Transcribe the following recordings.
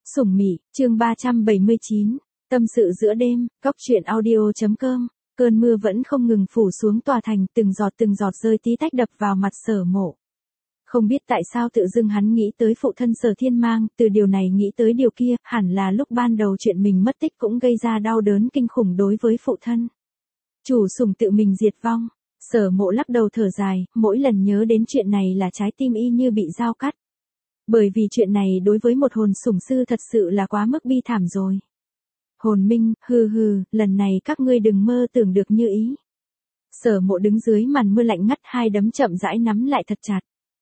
Sủng Mị, chương 379, tâm sự giữa đêm, góc truyện audio.com. Cơn mưa vẫn không ngừng phủ xuống tòa thành, từng giọt rơi tí tách đập vào mặt Sở Mộ. Không biết tại sao tự dưng hắn nghĩ tới phụ thân Sở Thiên Mang, từ điều này nghĩ tới điều kia, hẳn là lúc ban đầu chuyện mình mất tích cũng gây ra đau đớn kinh khủng đối với phụ thân. Chủ sủng tự mình diệt vong. Sở Mộ lắc đầu thở dài, mỗi lần nhớ đến chuyện này là trái tim y như bị dao cắt. Bởi vì chuyện này đối với một hồn sủng sư thật sự là quá mức bi thảm rồi. Hồn Minh, lần này các ngươi đừng mơ tưởng được như ý. Sở Mộ đứng dưới màn mưa lạnh ngắt, hai đấm chậm rãi nắm lại thật chặt.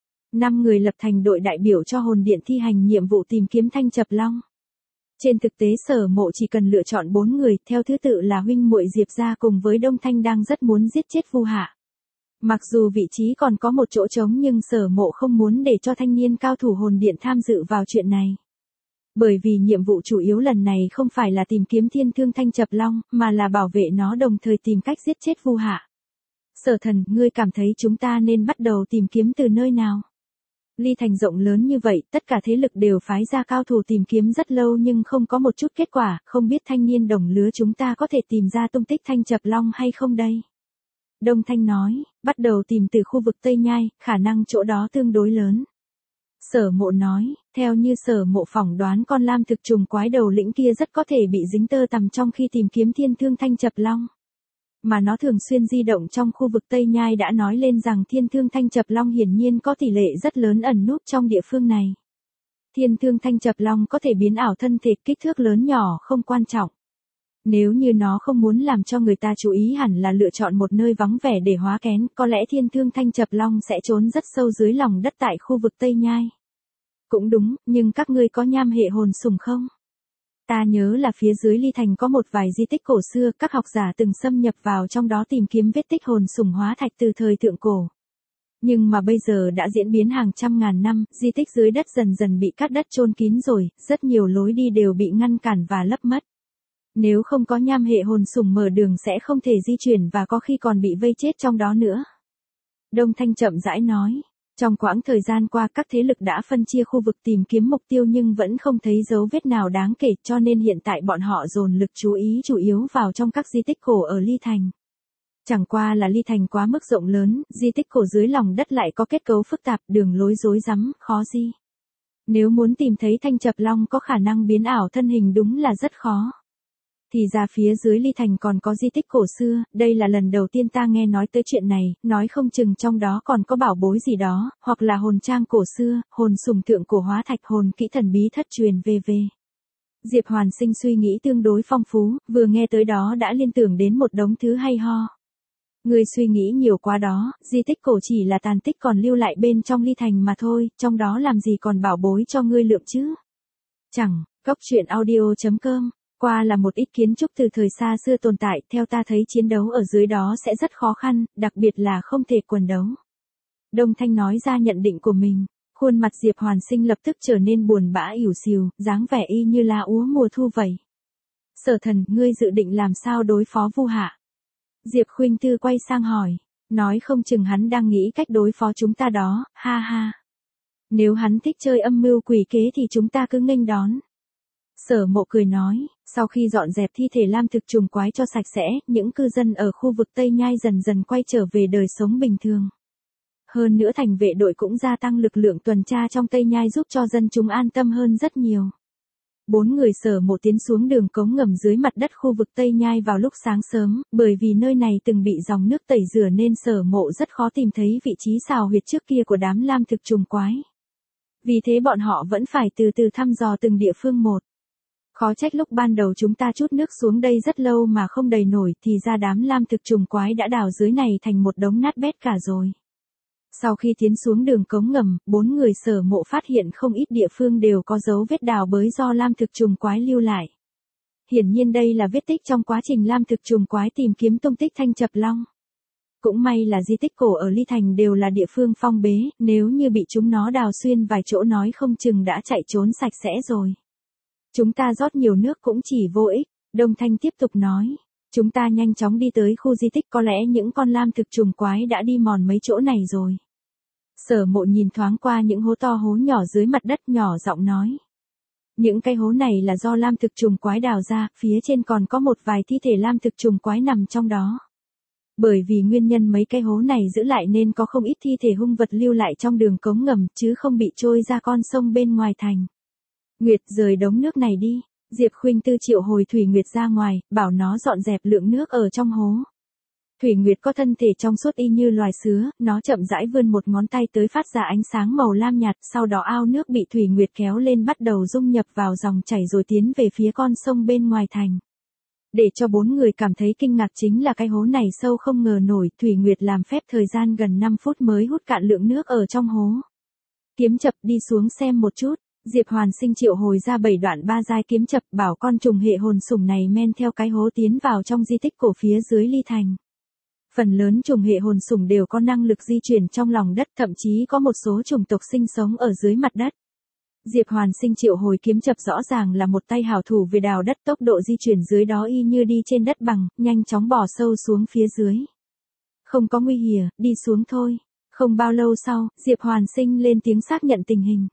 5 người lập thành đội đại biểu cho hồn điện thi hành nhiệm vụ tìm kiếm Thanh Chập Long. Trên thực tế Sở Mộ chỉ cần lựa chọn 4 người, theo thứ tự là huynh muội Diệp gia cùng với Đông Thanh đang rất muốn giết chết Vu Hạ. Mặc dù vị trí còn có một chỗ trống nhưng Sở Mộ không muốn để cho thanh niên cao thủ hồn điện tham dự vào chuyện này. Bởi vì nhiệm vụ chủ yếu lần này không phải là tìm kiếm thiên thương Thanh Chập Long, mà là bảo vệ nó đồng thời tìm cách giết chết Vu Hạ. Sở Thần, ngươi cảm thấy chúng ta nên bắt đầu tìm kiếm từ nơi nào? Ly Thành rộng lớn như vậy, tất cả thế lực đều phái ra cao thủ tìm kiếm rất lâu nhưng không có một chút kết quả, không biết thanh niên đồng lứa chúng ta có thể tìm ra tung tích Thanh Chập Long hay không đây? Đông Thanh nói, bắt đầu tìm từ khu vực Tây Nhai, khả năng chỗ đó tương đối lớn. Sở Mộ nói, theo như Sở Mộ phỏng đoán con lam thực trùng quái đầu lĩnh kia rất có thể bị dính tơ tằm trong khi tìm kiếm thiên thương Thanh Chập Long. Mà nó thường xuyên di động trong khu vực Tây Nhai đã nói lên rằng thiên thương Thanh Chập Long hiển nhiên có tỷ lệ rất lớn ẩn núp trong địa phương này. Thiên thương Thanh Chập Long có thể biến ảo thân thể, kích thước lớn nhỏ không quan trọng. Nếu như nó không muốn làm cho người ta chú ý hẳn là lựa chọn một nơi vắng vẻ để hóa kén, có lẽ thiên thương Thanh Chập Long sẽ trốn rất sâu dưới lòng đất tại khu vực Tây Nhai. Cũng đúng, nhưng các ngươi có nham hệ hồn sủng không? Ta nhớ là phía dưới Ly Thành có một vài di tích cổ xưa, các học giả từng xâm nhập vào trong đó tìm kiếm vết tích hồn sủng hóa thạch từ thời thượng cổ. Nhưng mà bây giờ đã diễn biến hàng trăm ngàn năm, di tích dưới đất dần dần bị cát đất chôn kín rồi, rất nhiều lối đi đều bị ngăn cản và lấp mất. Nếu không có nham hệ hồn sủng mở đường sẽ không thể di chuyển và có khi còn bị vây chết trong đó nữa. Đông Thanh chậm rãi nói, trong quãng thời gian qua các thế lực đã phân chia khu vực tìm kiếm mục tiêu nhưng vẫn không thấy dấu vết nào đáng kể cho nên hiện tại bọn họ dồn lực chú ý chủ yếu vào trong các di tích cổ ở Ly Thành. Chẳng qua là Ly Thành quá mức rộng lớn, di tích cổ dưới lòng đất lại có kết cấu phức tạp, đường lối rối rắm, khó di. Nếu muốn tìm thấy Thanh Chập Long có khả năng biến ảo thân hình đúng là rất khó. Thì ra phía dưới Ly Thành còn có di tích cổ xưa, đây là lần đầu tiên ta nghe nói tới chuyện này, nói không chừng trong đó còn có bảo bối gì đó, hoặc là hồn trang cổ xưa, hồn sủng thượng cổ hóa thạch, hồn kỹ thần bí thất truyền v.v. Diệp Hoàn Sinh suy nghĩ tương đối phong phú, vừa nghe tới đó đã liên tưởng đến một đống thứ hay ho. Ngươi suy nghĩ nhiều quá đó, di tích cổ chỉ là tàn tích còn lưu lại bên trong Ly Thành mà thôi, trong đó làm gì còn bảo bối cho ngươi lượm chứ? Chẳng, góc truyện audio.com. Qua là một ít kiến trúc từ thời xa xưa tồn tại, theo ta thấy chiến đấu ở dưới đó sẽ rất khó khăn, đặc biệt là không thể quần đấu. Đông Thanh nói ra nhận định của mình, khuôn mặt Diệp Hoàn Sinh lập tức trở nên buồn bã ỉu xìu, dáng vẻ y như lá úa mùa thu vậy. Sở Thần, ngươi dự định làm sao đối phó Vu Hạ? Diệp Khuynh Tư quay sang hỏi, nói không chừng hắn đang nghĩ cách đối phó chúng ta đó, ha ha. Nếu hắn thích chơi âm mưu quỷ kế thì chúng ta cứ nghênh đón. Sở Mộ cười nói, sau khi dọn dẹp thi thể lam thực trùng quái cho sạch sẽ, những cư dân ở khu vực Tây Nhai dần dần quay trở về đời sống bình thường. Hơn nữa thành vệ đội cũng gia tăng lực lượng tuần tra trong Tây Nhai giúp cho dân chúng an tâm hơn rất nhiều. 4 người Sở Mộ tiến xuống đường cống ngầm dưới mặt đất khu vực Tây Nhai vào lúc sáng sớm, bởi vì nơi này từng bị dòng nước tẩy rửa nên Sở Mộ rất khó tìm thấy vị trí xào huyệt trước kia của đám lam thực trùng quái. Vì thế bọn họ vẫn phải từ từ thăm dò từng địa phương một. Khó trách lúc ban đầu chúng ta chút nước xuống đây rất lâu mà không đầy nổi thì ra đám lam thực trùng quái đã đào dưới này thành một đống nát bét cả rồi. Sau khi tiến xuống đường cống ngầm, 4 người Sở Mộ phát hiện không ít địa phương đều có dấu vết đào bới do lam thực trùng quái lưu lại. Hiển nhiên đây là vết tích trong quá trình lam thực trùng quái tìm kiếm tung tích Thanh Chập Long. Cũng may là di tích cổ ở Ly Thành đều là địa phương phong bế, nếu như bị chúng nó đào xuyên vài chỗ nói không chừng đã chạy trốn sạch sẽ rồi. Chúng ta rót nhiều nước cũng chỉ vô ích, Đông Thanh tiếp tục nói. Chúng ta nhanh chóng đi tới khu di tích, có lẽ những con lam thực trùng quái đã đi mòn mấy chỗ này rồi. Sở Mộ nhìn thoáng qua những hố to hố nhỏ dưới mặt đất, nhỏ giọng nói. Những cái hố này là do lam thực trùng quái đào ra, phía trên còn có một vài thi thể lam thực trùng quái nằm trong đó. Bởi vì nguyên nhân mấy cái hố này giữ lại nên có không ít thi thể hung vật lưu lại trong đường cống ngầm chứ không bị trôi ra con sông bên ngoài thành. Nguyệt, rời đống nước này đi. Diệp Khuynh Tư triệu hồi Thủy Nguyệt ra ngoài, bảo nó dọn dẹp lượng nước ở trong hố. Thủy Nguyệt có thân thể trong suốt y như loài sứa, nó chậm rãi vươn một ngón tay tới phát ra ánh sáng màu lam nhạt, sau đó ao nước bị Thủy Nguyệt kéo lên bắt đầu dung nhập vào dòng chảy rồi tiến về phía con sông bên ngoài thành. Để cho bốn người cảm thấy kinh ngạc chính là cái hố này sâu không ngờ nổi, Thủy Nguyệt làm phép thời gian gần 5 phút mới hút cạn lượng nước ở trong hố. Kiếm chập, đi xuống xem một chút. Diệp Hoàn Sinh triệu hồi ra 7 đoạn 3 giai kiếm chập, bảo con trùng hệ hồn sủng này men theo cái hố tiến vào trong di tích cổ phía dưới ly thành. Phần lớn trùng hệ hồn sủng đều có năng lực di chuyển trong lòng đất, thậm chí có một số chủng tộc sinh sống ở dưới mặt đất. Diệp Hoàn Sinh triệu hồi kiếm chập rõ ràng là một tay hảo thủ về đào đất, tốc độ di chuyển dưới đó y như đi trên đất bằng, nhanh chóng bò sâu xuống phía dưới. Không có nguy hiểm, đi xuống thôi. Không bao lâu sau, Diệp Hoàn Sinh lên tiếng xác nhận tình hình.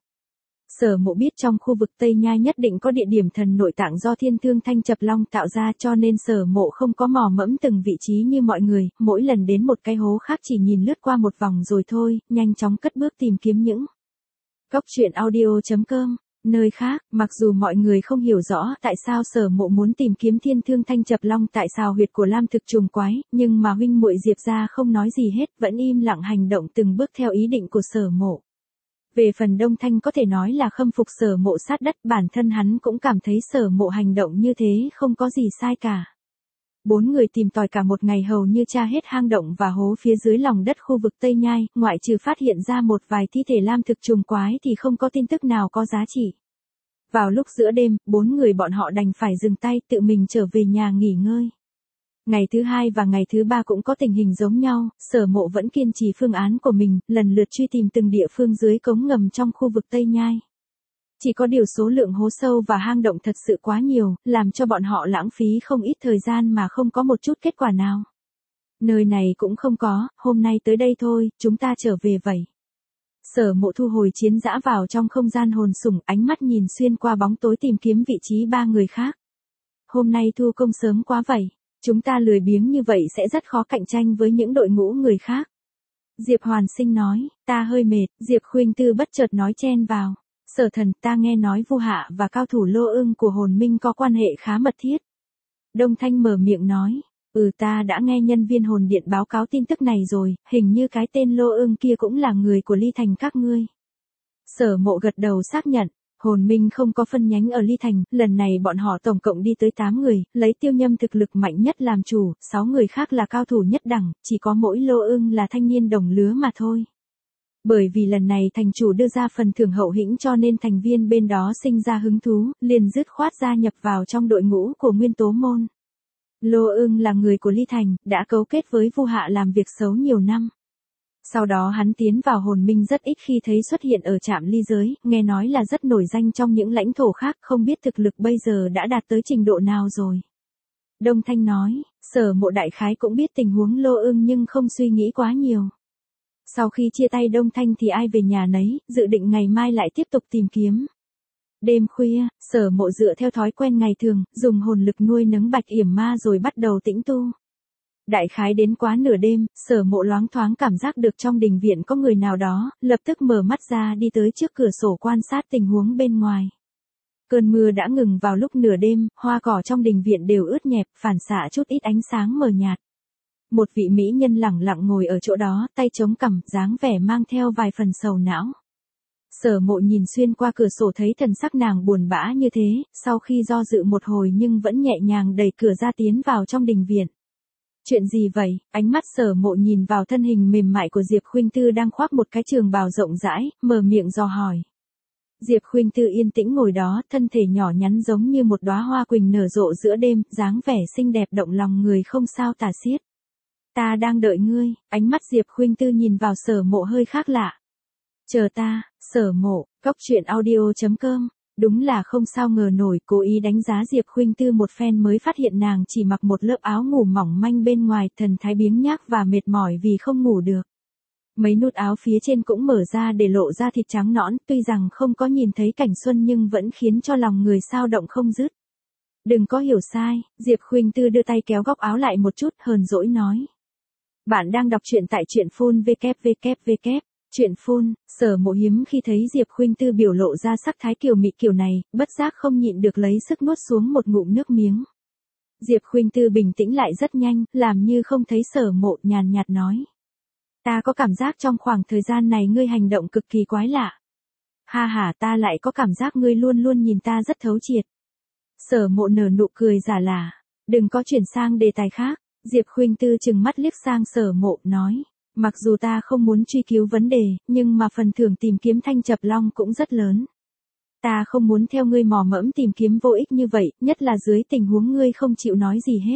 Sở Mộ biết trong khu vực Tây Nhai nhất định có địa điểm thần nội tạng do Thiên Thương Thanh Chập Long tạo ra, cho nên Sở Mộ không có mò mẫm từng vị trí như mọi người, mỗi lần đến một cái hố khác chỉ nhìn lướt qua một vòng rồi thôi, nhanh chóng cất bước tìm kiếm những Cóc truyện audio.com. Nơi khác, mặc dù mọi người không hiểu rõ tại sao Sở Mộ muốn tìm kiếm Thiên Thương Thanh Chập Long tại sao huyệt của lam thực trùng quái, nhưng mà huynh muội Diệp gia không nói gì hết, vẫn im lặng hành động từng bước theo ý định của Sở Mộ. Về phần Đông Thanh có thể nói là khâm phục Sở Mộ sát đất, bản thân hắn cũng cảm thấy Sở Mộ hành động như thế không có gì sai cả. Bốn người tìm tòi cả một ngày hầu như tra hết hang động và hố phía dưới lòng đất khu vực Tây Nhai, ngoại trừ phát hiện ra một vài thi thể lam thực trùng quái thì không có tin tức nào có giá trị. Vào lúc giữa đêm, bốn người bọn họ đành phải dừng tay tự mình trở về nhà nghỉ ngơi. Ngày thứ hai và ngày thứ ba cũng có tình hình giống nhau, Sở Mộ vẫn kiên trì phương án của mình, lần lượt truy tìm từng địa phương dưới cống ngầm trong khu vực Tây Nhai. Chỉ có điều số lượng hố sâu và hang động thật sự quá nhiều, làm cho bọn họ lãng phí không ít thời gian mà không có một chút kết quả nào. Nơi này cũng không có, hôm nay tới đây thôi, chúng ta trở về vậy. Sở Mộ thu hồi chiến dã vào trong không gian hồn sủng, ánh mắt nhìn xuyên qua bóng tối tìm kiếm vị trí ba người khác. Hôm nay thu công sớm quá vậy, chúng ta lười biếng như vậy sẽ rất khó cạnh tranh với những đội ngũ người khác. Diệp Hoàn Sinh nói, ta hơi mệt, Diệp Khuynh Tư bất chợt nói chen vào. Sở Thần, ta nghe nói Vu Hạ và cao thủ Lô Ưng của Hồn Minh có quan hệ khá mật thiết. Đông Thanh mở miệng nói, ta đã nghe nhân viên hồn điện báo cáo tin tức này rồi, hình như cái tên Lô Ưng kia cũng là người của Ly Thành các ngươi. Sở Mộ gật đầu xác nhận, Hồn Minh không có phân nhánh ở Ly Thành, lần này bọn họ tổng cộng đi tới 8 người, lấy Tiêu Nhâm thực lực mạnh nhất làm chủ, 6 người khác là cao thủ nhất đẳng, chỉ có mỗi Lô Ưng là thanh niên đồng lứa mà thôi. Bởi vì lần này thành chủ đưa ra phần thưởng hậu hĩnh cho nên thành viên bên đó sinh ra hứng thú, liền dứt khoát gia nhập vào trong đội ngũ của Nguyên Tố Môn. Lô Ưng là người của Ly Thành, đã cấu kết với Vu Hạ làm việc xấu nhiều năm. Sau đó hắn tiến vào Hồn Minh rất ít khi thấy xuất hiện ở trạm ly giới, nghe nói là rất nổi danh trong những lãnh thổ khác, không biết thực lực bây giờ đã đạt tới trình độ nào rồi. Đông Thanh nói, Sở Mộ đại khái cũng biết tình huống Lô Ưng nhưng không suy nghĩ quá nhiều. Sau khi chia tay Đông Thanh thì ai về nhà nấy, dự định ngày mai lại tiếp tục tìm kiếm. Đêm khuya, Sở Mộ dựa theo thói quen ngày thường, dùng hồn lực nuôi nấng Bạch Yểm Ma rồi bắt đầu tĩnh tu. Đại khái đến quá nửa đêm, Sở Mộ loáng thoáng cảm giác được trong đình viện có người nào đó, lập tức mở mắt ra đi tới trước cửa sổ quan sát tình huống bên ngoài. Cơn mưa đã ngừng vào lúc nửa đêm, hoa cỏ trong đình viện đều ướt nhẹp, phản xạ chút ít ánh sáng mờ nhạt. Một vị mỹ nhân lẳng lặng ngồi ở chỗ đó, tay chống cằm, dáng vẻ mang theo vài phần sầu não. Sở Mộ nhìn xuyên qua cửa sổ thấy thần sắc nàng buồn bã như thế, sau khi do dự một hồi nhưng vẫn nhẹ nhàng đẩy cửa ra tiến vào trong đình viện. Chuyện gì vậy? Ánh mắt Sở Mộ nhìn vào thân hình mềm mại của Diệp Khuynh Tư đang khoác một cái trường bào rộng rãi, mở miệng dò hỏi. Diệp Khuynh Tư yên tĩnh ngồi đó, thân thể nhỏ nhắn giống như một đóa hoa quỳnh nở rộ giữa đêm, dáng vẻ xinh đẹp động lòng người không sao tả xiết. Ta đang đợi ngươi, ánh mắt Diệp Khuynh Tư nhìn vào Sở Mộ hơi khác lạ. Chờ ta, Sở Mộ, Cóc truyện audio.com. Đúng là không sao ngờ nổi, cố ý đánh giá Diệp Khuynh Tư một phen mới phát hiện nàng chỉ mặc một lớp áo ngủ mỏng manh bên ngoài, thần thái biếng nhác và mệt mỏi vì không ngủ được. Mấy nút áo phía trên cũng mở ra để lộ ra thịt trắng nõn, tuy rằng không có nhìn thấy cảnh xuân nhưng vẫn khiến cho lòng người xao động không dứt. Đừng có hiểu sai, Diệp Khuynh Tư đưa tay kéo góc áo lại một chút, hờn dỗi nói. Bạn đang đọc truyện tại truyện phun www. Truyện phun, Sở Mộ hiếm khi thấy Diệp Khuynh Tư biểu lộ ra sắc thái kiều mị kiểu này, bất giác không nhịn được lấy sức nuốt xuống một ngụm nước miếng. Diệp Khuynh Tư bình tĩnh lại rất nhanh, làm như không thấy Sở Mộ, nhàn nhạt nói. Ta có cảm giác trong khoảng thời gian này ngươi hành động cực kỳ quái lạ. Ha ha, ta lại có cảm giác ngươi luôn luôn nhìn ta rất thấu triệt. Sở Mộ nở nụ cười giả lả. Đừng có chuyển sang đề tài khác. Diệp Khuynh Tư trừng mắt liếc sang Sở Mộ, nói. Mặc dù ta không muốn truy cứu vấn đề, nhưng mà phần thưởng tìm kiếm Thanh Chập Long cũng rất lớn. Ta không muốn theo ngươi mò mẫm tìm kiếm vô ích như vậy, nhất là dưới tình huống ngươi không chịu nói gì hết.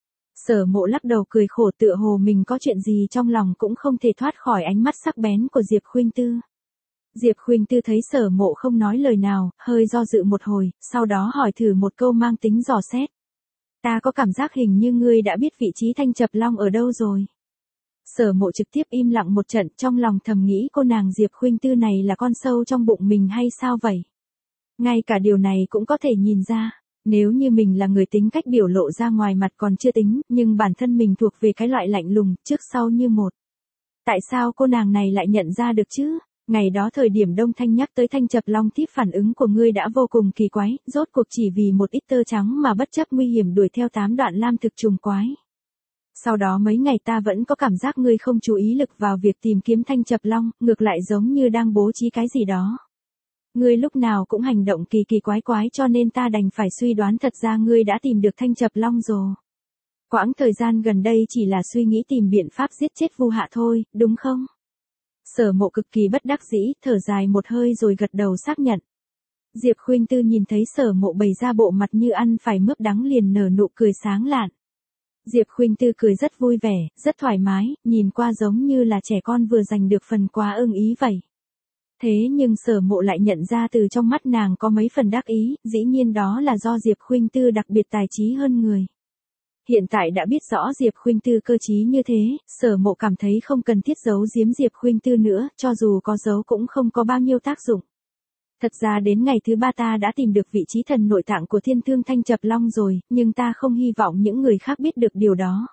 Sở Mộ lắc đầu cười khổ, tựa hồ mình có chuyện gì trong lòng cũng không thể thoát khỏi ánh mắt sắc bén của Diệp Khuynh Tư. Diệp Khuynh Tư thấy Sở Mộ không nói lời nào, hơi do dự một hồi, sau đó hỏi thử một câu mang tính dò xét. Ta có cảm giác hình như ngươi đã biết vị trí Thanh Chập Long ở đâu rồi. Sở Mộ trực tiếp im lặng một trận, trong lòng thầm nghĩ cô nàng Diệp Khuynh Tư này là con sâu trong bụng mình hay sao vậy? Ngay cả điều này cũng có thể nhìn ra. Nếu như mình là người tính cách biểu lộ ra ngoài mặt còn chưa tính, nhưng bản thân mình thuộc về cái loại lạnh lùng, trước sau như một. Tại sao cô nàng này lại nhận ra được chứ? Ngày đó thời điểm Đông Thanh nhắc tới Thanh Chập Long tiếp phản ứng của ngươi đã vô cùng kỳ quái, rốt cuộc chỉ vì một ít tơ trắng mà bất chấp nguy hiểm đuổi theo 8 đoạn lam thực trùng quái. Sau đó mấy ngày ta vẫn có cảm giác ngươi không chú ý lực vào việc tìm kiếm Thanh Chập Long, ngược lại giống như đang bố trí cái gì đó. Ngươi lúc nào cũng hành động kỳ kỳ quái quái cho nên ta đành phải suy đoán thật ra ngươi đã tìm được Thanh Chập Long rồi. Quãng thời gian gần đây chỉ là suy nghĩ tìm biện pháp giết chết Vu Hạ thôi, đúng không? Sở Mộ cực kỳ bất đắc dĩ, thở dài một hơi rồi gật đầu xác nhận. Diệp Khuynh Tư nhìn thấy Sở Mộ bày ra bộ mặt như ăn phải mướp đắng liền nở nụ cười sáng lạn. Diệp Khuynh Tư cười rất vui vẻ, rất thoải mái, nhìn qua giống như là trẻ con vừa giành được phần quà ưng ý vậy. Thế nhưng Sở Mộ lại nhận ra từ trong mắt nàng có mấy phần đắc ý, dĩ nhiên đó là do Diệp Khuynh Tư đặc biệt tài trí hơn người. Hiện tại đã biết rõ Diệp Khuynh Tư cơ trí như thế, Sở Mộ cảm thấy không cần thiết giấu giếm Diệp Khuynh Tư nữa, cho dù có giấu cũng không có bao nhiêu tác dụng. Thật ra đến ngày thứ 3 ta đã tìm được vị trí thần nội tạng của Thiên Thương Thanh Chập Long rồi, nhưng ta không hy vọng những người khác biết được điều đó.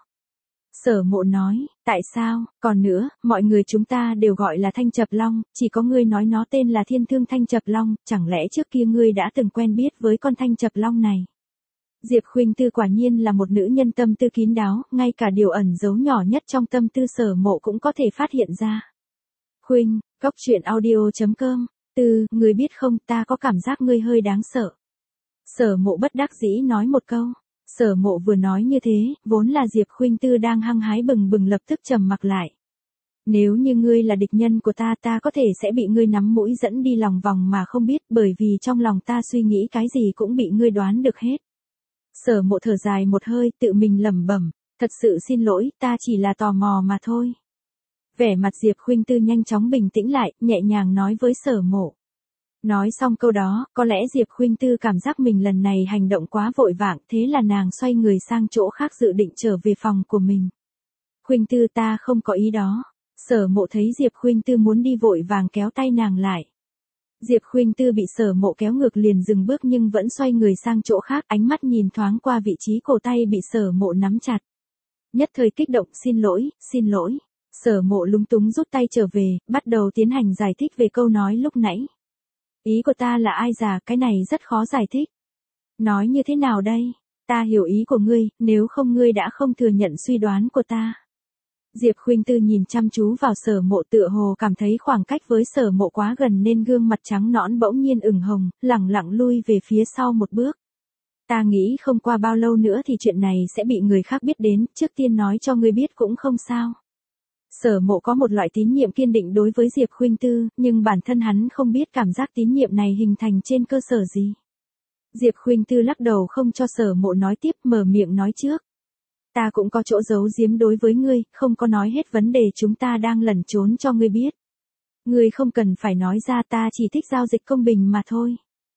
Sở Mộ nói, tại sao, còn nữa, mọi người chúng ta đều gọi là Thanh Chập Long, chỉ có ngươi nói nó tên là Thiên Thương Thanh Chập Long, chẳng lẽ trước kia ngươi đã từng quen biết với con Thanh Chập Long này? Diệp Khuynh Tư quả nhiên là một nữ nhân tâm tư kín đáo, ngay cả điều ẩn giấu nhỏ nhất trong tâm tư Sở Mộ cũng có thể phát hiện ra. Khuynh, góc truyện audio.com, ngươi biết không, ta có cảm giác ngươi hơi đáng sợ. Sở Mộ bất đắc dĩ nói một câu. Sở Mộ vừa nói như thế, vốn là Diệp Khuynh Tư đang hăng hái bừng bừng lập tức trầm mặc lại. Nếu như ngươi là địch nhân của ta, ta có thể sẽ bị ngươi nắm mũi dẫn đi lòng vòng mà không biết, bởi vì trong lòng ta suy nghĩ cái gì cũng bị ngươi đoán được hết. Sở Mộ thở dài một hơi, tự mình lẩm bẩm, thật sự xin lỗi, ta chỉ là tò mò mà thôi. Vẻ mặt Diệp Khuynh Tư nhanh chóng bình tĩnh lại, nhẹ nhàng nói với Sở Mộ. Nói xong câu đó, có lẽ Diệp Khuynh Tư cảm giác mình lần này hành động quá vội vàng, thế là nàng xoay người sang chỗ khác dự định trở về phòng của mình. Khuynh Tư, ta không có ý đó. Sở Mộ thấy Diệp Khuynh Tư muốn đi vội vàng kéo tay nàng lại. Diệp Khuynh Tư bị Sở Mộ kéo ngược liền dừng bước nhưng vẫn xoay người sang chỗ khác, ánh mắt nhìn thoáng qua vị trí cổ tay bị Sở Mộ nắm chặt. Nhất thời kích động, xin lỗi, xin lỗi. Sở Mộ lúng túng rút tay trở về, bắt đầu tiến hành giải thích về câu nói lúc nãy. Ý của ta là ai già, cái này rất khó giải thích. Nói như thế nào đây? Ta hiểu ý của ngươi, nếu không ngươi đã không thừa nhận suy đoán của ta. Diệp Khuynh Tư nhìn chăm chú vào Sở Mộ, tựa hồ cảm thấy khoảng cách với Sở Mộ quá gần nên gương mặt trắng nõn bỗng nhiên ửng hồng, lẳng lặng lui về phía sau một bước. Ta nghĩ không qua bao lâu nữa thì chuyện này sẽ bị người khác biết đến, trước tiên nói cho ngươi biết cũng không sao. Sở Mộ có một loại tín nhiệm kiên định đối với Diệp Khuynh Tư, nhưng bản thân hắn không biết cảm giác tín nhiệm này hình thành trên cơ sở gì. Diệp Khuynh Tư lắc đầu không cho Sở Mộ nói tiếp, mở miệng nói trước. Ta cũng có chỗ giấu giếm đối với ngươi, không có nói hết vấn đề chúng ta đang lẩn trốn cho ngươi biết. Ngươi không cần phải nói ra, ta chỉ thích giao dịch công bình mà thôi.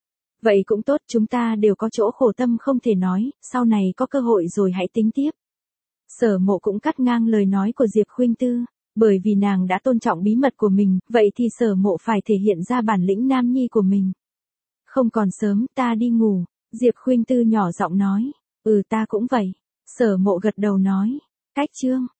Vậy cũng tốt, chúng ta đều có chỗ khổ tâm không thể nói, sau này có cơ hội rồi hãy tính tiếp. Sở Mộ cũng cắt ngang lời nói của Diệp Khuynh Tư. Bởi vì nàng đã tôn trọng bí mật của mình, vậy thì Sở Mộ phải thể hiện ra bản lĩnh nam nhi của mình. Không còn sớm, ta đi ngủ, Diệp Khuynh Tư nhỏ giọng nói. Ta cũng vậy. Sở Mộ gật đầu nói. Cách chương